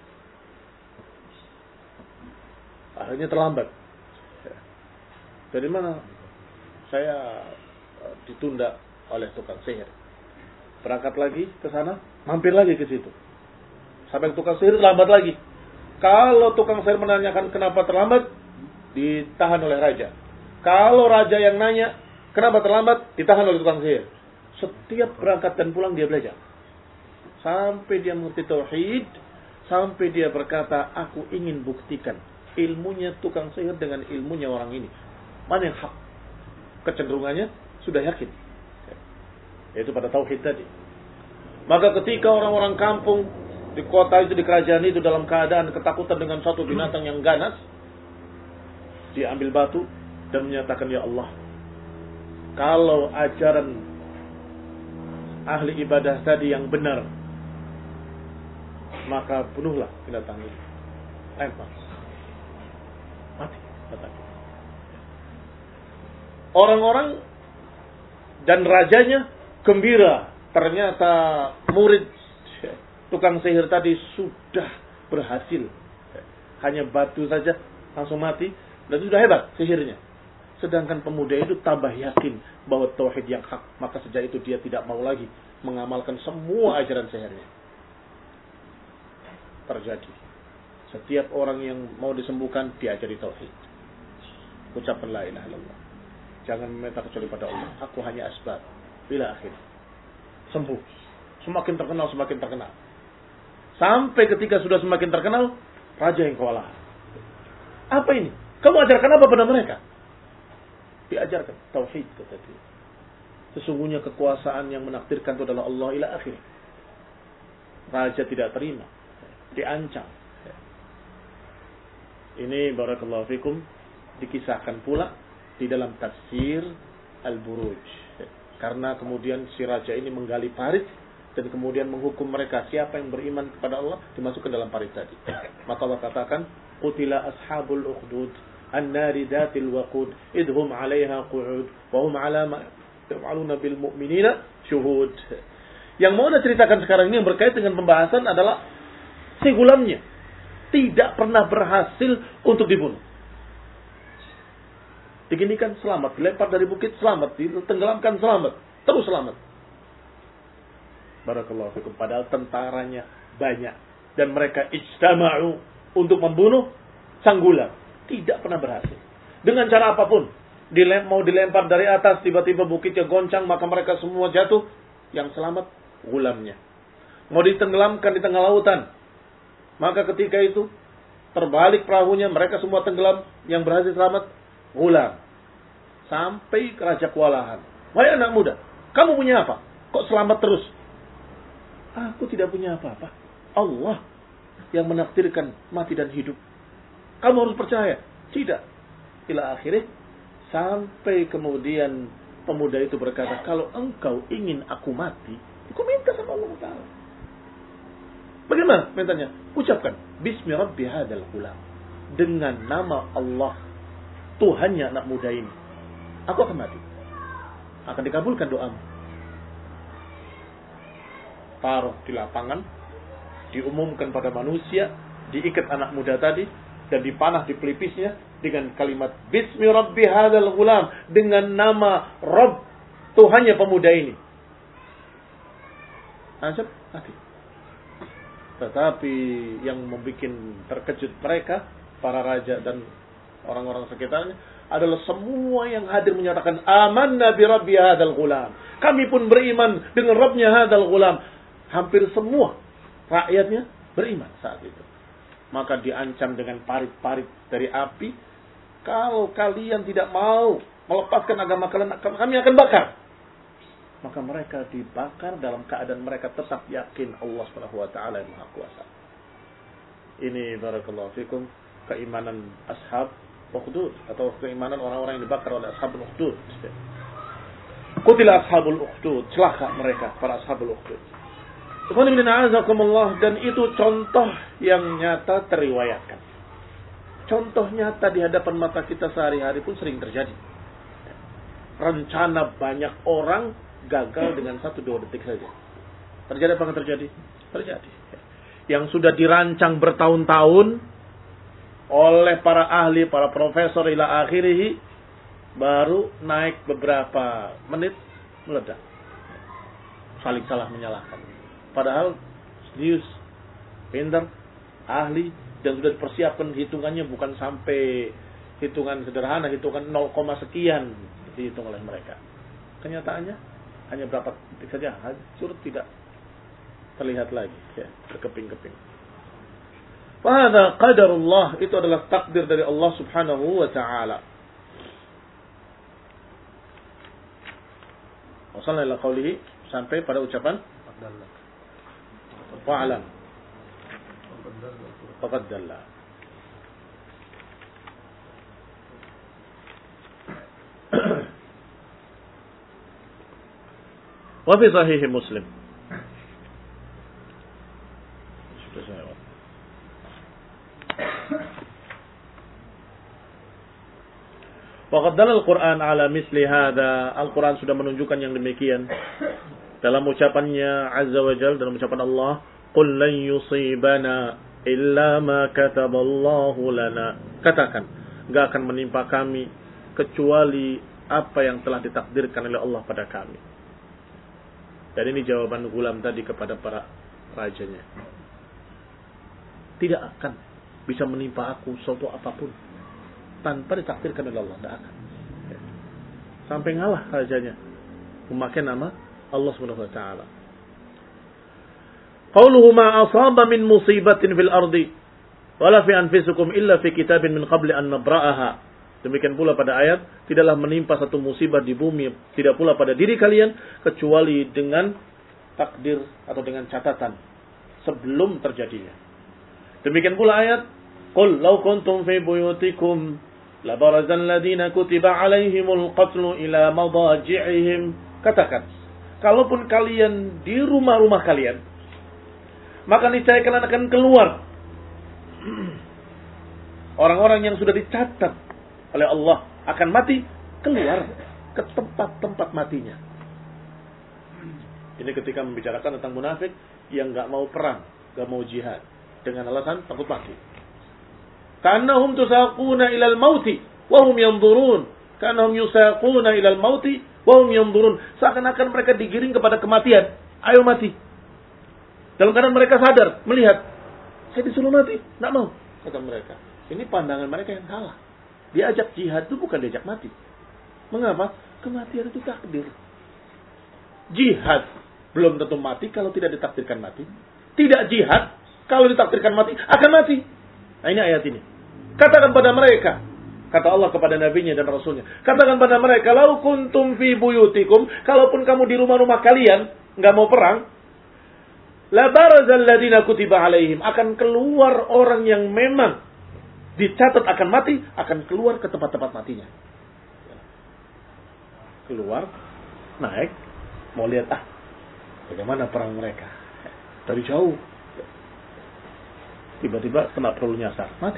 Akhirnya terlambat. Dari mana? Saya ditunda oleh tukang sihir. Berangkat lagi ke sana, mampir lagi ke situ. Sampai tukang sihir terlambat lagi. Kalau tukang sihir menanyakan kenapa terlambat, ditahan oleh raja. Kalau raja yang nanya kenapa terlambat, ditahan oleh tukang sihir. Setiap berangkat dan pulang dia belajar. Sampai dia mengerti tauhid, sampai dia berkata, aku ingin buktikan ilmunya tukang sihir dengan ilmunya orang ini. Mana yang hak? Kecenderungannya sudah yakin. Yaitu pada tauhid tadi. Maka ketika orang-orang kampung di kota itu, di kerajaan itu dalam keadaan ketakutan dengan satu binatang yang ganas, dia ambil batu dan menyatakan, ya Allah, kalau ajaran ahli ibadah tadi yang benar, maka bunuhlah binatang ini. Lempar. Mati. Mati. Orang-orang dan rajanya gembira. Ternyata murid tukang sihir tadi sudah berhasil. Hanya batu saja langsung mati. Dan sudah hebat sihirnya. Sedangkan pemuda itu tambah yakin bahwa tauhid yang hak. Maka sejak itu dia tidak mau lagi mengamalkan semua ajaran sihirnya. Terjadi. Setiap orang yang mau disembuhkan diajari tauhid. Ucapkan la ilaha illallah. Jangan meminta kecuali pada Allah. Aku hanya asbab. Bila akhir. Sembuh. Semakin terkenal, semakin terkenal. Sampai ketika sudah semakin terkenal, raja yang kewalahan. Apa ini? Kamu ajarkan apa pada mereka? Diajarkan tauhid kata dia. Sesungguhnya kekuasaan yang menakdirkan itu adalah Allah ila akhir. Raja tidak terima. Diancam. Ini barakallahu fikum dikisahkan pula di dalam tafsir Al-Buruj. Karena kemudian si raja ini menggali parit dan kemudian menghukum mereka siapa yang beriman kepada Allah dimasukkan dalam parit tadi. Maka Allah katakan, qutila ashabul ukhdud an-nari datil waqud idhum 'alaiha qu'ud wa hum 'ala ma yaf'aluna bil mu'minina syuhud. Yang mau diceritakan sekarang ini yang berkait dengan pembahasan adalah si gulamnya tidak pernah berhasil untuk dibunuh. Diginikan selamat, dilempar dari bukit selamat, ditenggelamkan selamat, terus selamat. Barakallahu fikum. Padahal tentaranya banyak dan mereka ijtama'u untuk membunuh sang gulam. Tidak pernah berhasil. Dengan cara apapun, dilem, mau dilempar dari atas, tiba-tiba bukitnya goncang, maka mereka semua jatuh. Yang selamat gulamnya. Mau ditenggelamkan di tengah lautan, maka ketika itu terbalik perahunya, mereka semua tenggelam. Yang berhasil selamat gulam. Sampai ke raja kewalahan. Wahai anak muda, kamu punya apa? Kok selamat terus? Aku tidak punya apa-apa. Allah yang menakdirkan mati dan hidup. Kamu harus percaya. Tidak. Ila akhirnya sampai kemudian pemuda itu berkata, kalau engkau ingin aku mati, aku minta sama Allah Ta'ala. Bagaimana mintanya? Ucapkan Bismi Rabbi hadal gulam. Dengan nama Allah Tuhannya anak muda ini, aku akan mati. Akan dikabulkan doamu. Taruh di lapangan, diumumkan pada manusia, diikat anak muda tadi, dan dipanah di pelipisnya dengan kalimat Bismi Rabbi hadal gulam. Dengan nama Rabb Tuhannya pemuda ini. Ajab, mati. Tetapi yang membuat terkejut mereka, para raja dan orang-orang sekitarnya, adalah semua yang hadir menyatakan amanna bi rabbi hadzal gulam. Kami pun beriman dengan Rabbnya hadzal gulam. Hampir semua rakyatnya beriman saat itu. Maka diancam dengan parit-parit dari api. Kalau kalian tidak mau melepaskan agama kalian, kami akan bakar. Maka mereka dibakar dalam keadaan mereka tetap yakin Allah Subhanahu wa taala yang Maha Kuasa. Ini barakallahu fikum keimanan ashab Ukhdud, atau keimanan orang-orang yang dibakar oleh ashabul Ukhdud. Qutila ashabul Ukhdud, celaka mereka para ashabul Ukhdud. Dan itu contoh yang nyata teriwayatkan. Contoh nyata di hadapan mata kita sehari-hari pun sering terjadi. Rencana banyak orang gagal dengan satu dua detik saja. Terjadi apa yang terjadi? Terjadi. Yang sudah dirancang bertahun-tahun oleh para ahli, para profesor ila akhirih, baru naik beberapa menit meledak. Saling salah menyalahkan. Padahal serius, pintar, ahli, dan sudah dipersiapkan hitungannya bukan sampai hitungan sederhana, hitungan nol, sekian dihitung oleh mereka. Kenyataannya hanya berapa detik saja, hancur, tidak terlihat lagi, ya, berkeping-keping. Fahadha qadarullah, itu adalah takdir dari Allah Subhanahu wa ta'ala. Wasallallahu ila qawlihi, sampai pada ucapan wa'alam faqad dalla. Wa fi sahih Muslim, waqad dalla al-Qur'an ala misli hadha, Al-Qur'an sudah menunjukkan yang demikian dalam ucapannya azza wa jalla, dalam ucapan Allah, qul lan yusibana illa ma kataballahu lana, katakan enggak akan menimpa kami kecuali apa yang telah ditakdirkan oleh Allah pada kami. Dan ini jawaban Gulam tadi kepada para rajanya. Tidak akan bisa menimpa aku suatu apapun tanpa ditakdirkan oleh Allah. Tidak akan. Sampai ngalah rajanya memakai nama Allah Subhanahu wa taala. Qauluhu ma asaba min musibatin fil ardi wala fi anfusikum illa fi kitabin min qabli an nabra'aha. Demikian pula pada ayat, tidaklah menimpa satu musibah di bumi, tidak pula pada diri kalian, kecuali dengan takdir atau dengan catatan sebelum terjadinya. Demikian pula ayat, qul law kuntum fi buyutikum labarazal ladina kutiba alaihimul qatlu ila madaji'ihim. Katakan, kalaupun kalian di rumah-rumah kalian, maka niscaya kalian akan keluar. Orang-orang yang sudah dicatat oleh Allah akan mati, keluar ke tempat-tempat matinya. Ini ketika membicarakan tentang munafik yang enggak mau perang, enggak mau jihad dengan alasan takut mati. Ka'annahum tusaquna ilal mauti wa hum yanzurun. Ka'annahum yusaquna ilal mauti wa hum yanzurun. Seakan-akan mereka digiring kepada kematian. Ayo mati. Dalam keadaan mereka sadar, melihat, saya disuruh mati, enggak mau, kata mereka. Ini pandangan mereka yang salah. Diajak jihad itu bukan diajak mati. Mengapa? Kematian itu takdir. Jihad belum tentu mati kalau tidak ditakdirkan mati. Tidak jihad kalau ditakdirkan mati akan mati. Nah ini ayat ini. Katakan pada mereka, kata Allah kepada nabinya dan rasulnya, katakan pada mereka, lau kuntum fi buyutikum, kalaupun kamu di rumah-rumah kalian nggak mau perang, la barazal ladina kutiba alaihim, akan keluar orang yang memang dicatat akan mati, akan keluar ke tempat-tempat matinya. Keluar, naik, mau lihat ah bagaimana perang mereka. Dari jauh, tiba-tiba kena peluru nyasar, mati.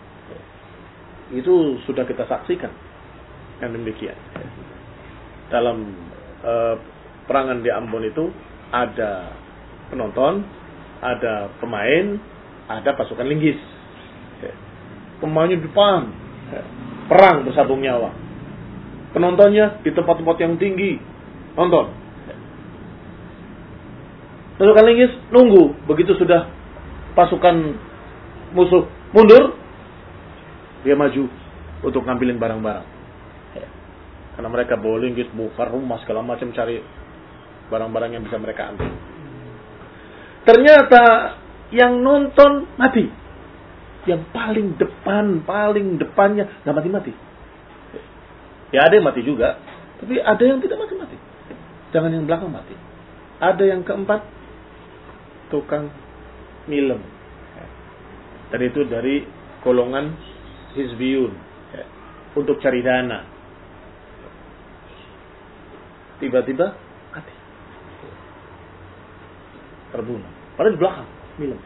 Itu sudah kita saksikan yang demikian. Dalam uh, perangan di Ambon itu ada penonton, ada pemain, ada pasukan linggis. Pemainnya di depan, perang bersabung nyawa. Penontonnya di tempat-tempat yang tinggi, nonton. Pasukan linggis nunggu, begitu sudah pasukan musuh mundur, dia maju untuk ngambilin barang-barang. Karena mereka bawa linggis, bongkar rumah segala macam, cari barang-barang yang bisa mereka ambil. Ternyata yang nonton mati. Yang paling depan, paling depannya nggak mati-mati. Ya ada yang mati juga, tapi ada yang tidak mati-mati. Jangan yang belakang mati. Ada yang keempat, tukang milem. Dan itu dari golongan hizbiyun, untuk cari dana. Tiba-tiba mati, terbunuh. Padahal di belakang milem.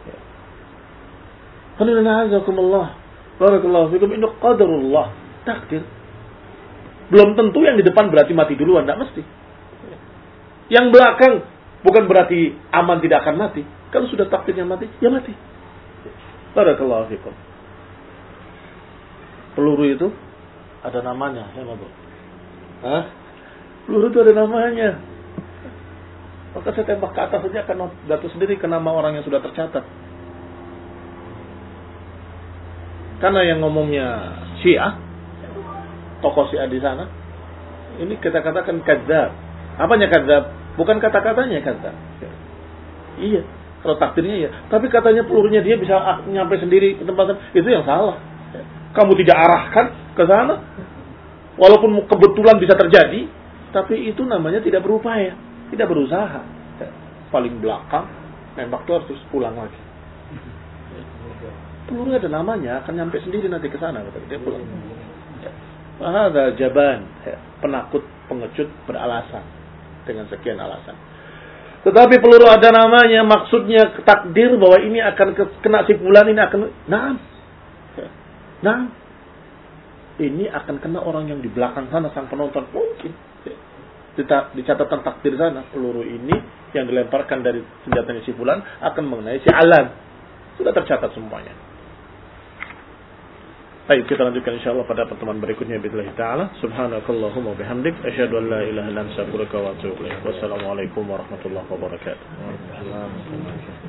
Alhamdulillah, barakallahu fikum, ini qadarullah, takdir. Belum tentu yang di depan berarti mati duluan, tidak mesti. Yang belakang Bukan berarti aman tidak akan mati. Kalau sudah takdirnya mati, ya mati. Barakallahu fikum. Peluru itu ada namanya, ya Mabuk. Hah? Peluru itu ada namanya. Maka saya tembak ke atas saja akan jatuh sendiri ke nama orang yang sudah tercatat. Karena yang ngomongnya Syiah, tokoh Syiah di sana, ini kita katakan kadzab. Apanya kadzab? Bukan kata-katanya kadzab. Iya, kalau takdirnya iya. Tapi katanya pelurunya dia bisa nyampe sendiri ke tempat itu yang salah. Kamu tidak arahkan ke sana, walaupun kebetulan bisa terjadi, tapi itu namanya tidak berupaya, tidak berusaha. Paling belakang, nembak tuh harus pulang lagi. Pelurunya ada namanya, akan nyampe sendiri nanti ke sana. Dia pulang. Ada jaban, penakut, pengecut, beralasan dengan sekian alasan. Tetapi peluru ada namanya, maksudnya takdir bahwa ini akan kena si fulan, ini akan, nah, nah, ini akan kena orang yang di belakang sana, sang penonton mungkin. Di catatan takdir sana, peluru ini yang dilemparkan dari senjatanya si fulan akan mengenai si Alan. Sudah tercatat semuanya. Baik, kita lanjutkan insyaallah pada pertemuan berikutnya billahi taala. Subhanakallahumma bihamdik asyhadu an la ilaha illa anta astaghfiruka wa atubu ilaik. Wassalamualaikum warahmatullahi wabarakatuh.